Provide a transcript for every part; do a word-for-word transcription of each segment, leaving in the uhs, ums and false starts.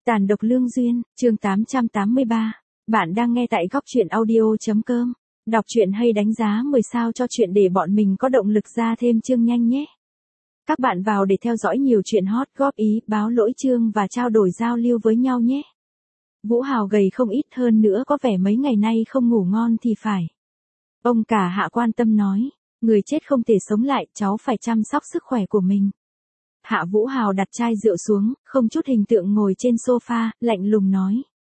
Tàn độc lương duyên, chương tám trăm tám mươi ba. Bạn đang nghe tại góc truyện audio.com. Đọc truyện hay đánh giá mười sao cho chuyện để bọn mình có động lực ra thêm chương nhanh nhé. Các bạn vào để theo dõi nhiều chuyện hot, góp ý, báo lỗi chương và trao đổi giao lưu với nhau nhé. Vũ Hào gầy không ít hơn nữa, có vẻ mấy ngày nay không ngủ ngon thì phải. Ông cả Hạ quan tâm nói, người chết không thể sống lại, cháu phải chăm sóc sức khỏe của mình. Hạ Vũ Hào đặt chai rượu xuống, không chút hình tượng ngồi trên sofa, lạnh lùng nói.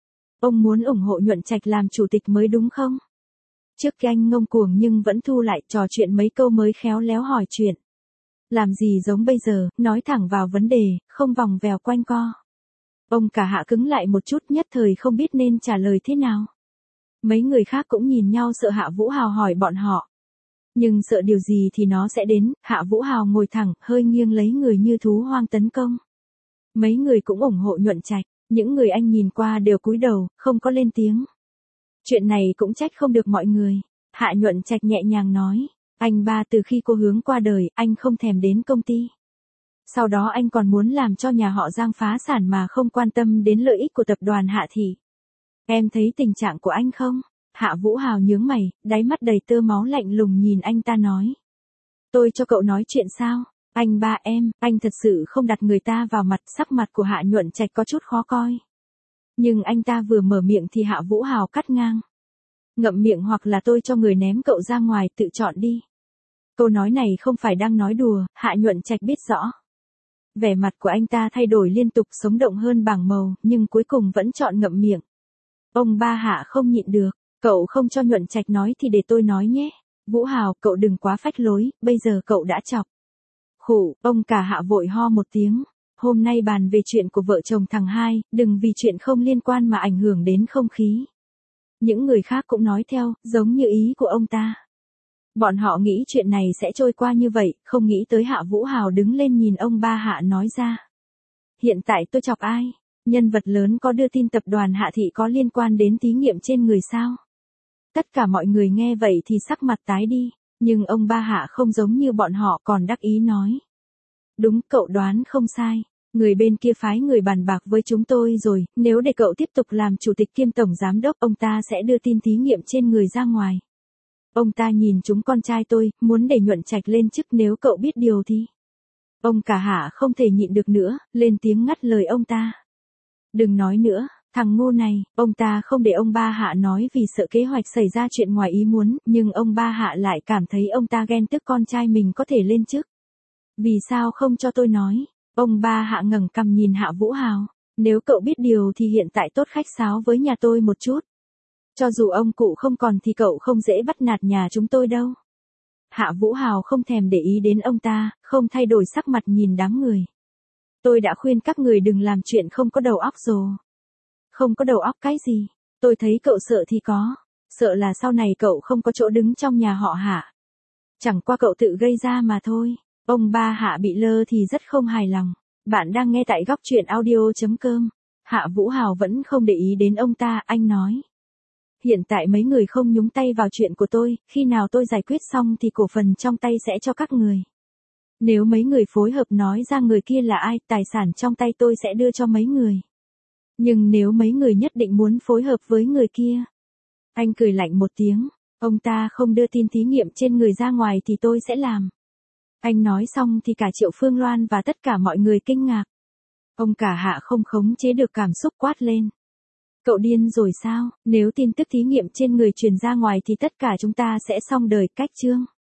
Ông muốn ủng hộ Nhuận Trạch làm chủ tịch mới đúng không? Trước kia anh ngông cuồng nhưng vẫn thu lại, trò chuyện mấy câu mới khéo léo hỏi chuyện. Làm gì giống bây giờ, nói thẳng vào vấn đề, không vòng vèo quanh co. Ông cả Hạ cứng lại một chút, nhất thời không biết nên trả lời thế nào. Mấy người khác cũng nhìn nhau sợ Hạ Vũ Hào hỏi bọn họ. Nhưng sợ điều gì thì nó sẽ đến. Hạ Vũ Hào ngồi thẳng, hơi nghiêng lấy người như thú hoang tấn công. Mấy người cũng ủng hộ Nhuận Trạch, những người anh nhìn qua đều cúi đầu, không có lên tiếng. Chuyện này cũng trách không được mọi người. Hạ Nhuận Trạch nhẹ nhàng nói, anh ba từ khi cô Hướng qua đời, anh không thèm đến công ty. Sau đó anh còn muốn làm cho nhà họ Giang phá sản mà không quan tâm đến lợi ích của tập đoàn Hạ Thị. Em thấy tình trạng của anh không? Hạ Vũ Hào nhướng mày, đáy mắt đầy tơ máu lạnh lùng nhìn anh ta nói. Tôi cho cậu nói chuyện sao? Anh ba em, anh thật sự không đặt người ta vào mặt. Sắc mặt của Hạ Nhuận Trạch có chút khó coi. Nhưng anh ta vừa mở miệng thì Hạ Vũ Hào cắt ngang. Ngậm miệng hoặc là tôi cho người ném cậu ra ngoài, tự chọn đi. Câu nói này không phải đang nói đùa, Hạ Nhuận Trạch biết rõ. Vẻ mặt của anh ta thay đổi liên tục, sống động hơn bảng màu, nhưng cuối cùng vẫn chọn ngậm miệng. Ông ba Hạ không nhịn được. Cậu không cho Nhuận Trạch nói thì để tôi nói nhé. Vũ Hào, cậu đừng quá phách lối, bây giờ cậu đã chọc. Khụ, ông cả Hạ vội ho một tiếng. Hôm nay bàn về chuyện của vợ chồng thằng hai, đừng vì chuyện không liên quan mà ảnh hưởng đến không khí. Những người khác cũng nói theo, giống như ý của ông ta. Bọn họ nghĩ chuyện này sẽ trôi qua như vậy, không nghĩ tới Hạ Vũ Hào đứng lên nhìn ông ba Hạ nói ra. Hiện tại tôi chọc ai? Nhân vật lớn có đưa tin tập đoàn Hạ Thị có liên quan đến thí nghiệm trên người sao? Tất cả mọi người nghe vậy thì sắc mặt tái đi, nhưng ông ba Hạ không giống như bọn họ, còn đắc ý nói. Đúng, cậu đoán không sai, người bên kia phái người bàn bạc với chúng tôi rồi, nếu để cậu tiếp tục làm chủ tịch kiêm tổng giám đốc, ông ta sẽ đưa tin thí nghiệm trên người ra ngoài. Ông ta nhìn chúng con trai tôi, muốn để Nhuận Trạch lên chức, nếu cậu biết điều thì. Ông cả Hạ không thể nhịn được nữa, lên tiếng ngắt lời ông ta. Đừng nói nữa. Thằng ngu này, ông ta không để ông ba Hạ nói vì sợ kế hoạch xảy ra chuyện ngoài ý muốn, nhưng ông ba Hạ lại cảm thấy ông ta ghen tức con trai mình có thể lên chức. Vì sao không cho tôi nói? Ông ba Hạ ngẩng cằm nhìn Hạ Vũ Hào. Nếu cậu biết điều thì hiện tại tốt khách sáo với nhà tôi một chút. Cho dù ông cụ không còn thì cậu không dễ bắt nạt nhà chúng tôi đâu. Hạ Vũ Hào không thèm để ý đến ông ta, không thay đổi sắc mặt nhìn đám người. Tôi đã khuyên các người đừng làm chuyện không có đầu óc rồi. Không có đầu óc cái gì? Tôi thấy cậu sợ thì có. Sợ là sau này cậu không có chỗ đứng trong nhà họ Hạ. Chẳng qua cậu tự gây ra mà thôi. Ông ba Hạ bị lơ thì rất không hài lòng. Bạn đang nghe tại góc truyện audio.com. Hạ Vũ Hào vẫn không để ý đến ông ta, anh nói. Hiện tại mấy người không nhúng tay vào chuyện của tôi, khi nào tôi giải quyết xong thì cổ phần trong tay sẽ cho các người. Nếu mấy người phối hợp nói ra người kia là ai, tài sản trong tay tôi sẽ đưa cho mấy người. Nhưng nếu mấy người nhất định muốn phối hợp với người kia. Anh cười lạnh một tiếng, ông ta không đưa tin thí nghiệm trên người ra ngoài thì tôi sẽ làm. Anh nói xong thì cả Triệu Phương Loan và tất cả mọi người kinh ngạc. Ông cả Hạ không khống chế được cảm xúc quát lên. Cậu điên rồi sao? Nếu tin tức thí nghiệm trên người truyền ra ngoài thì tất cả chúng ta sẽ xong đời, cách chương.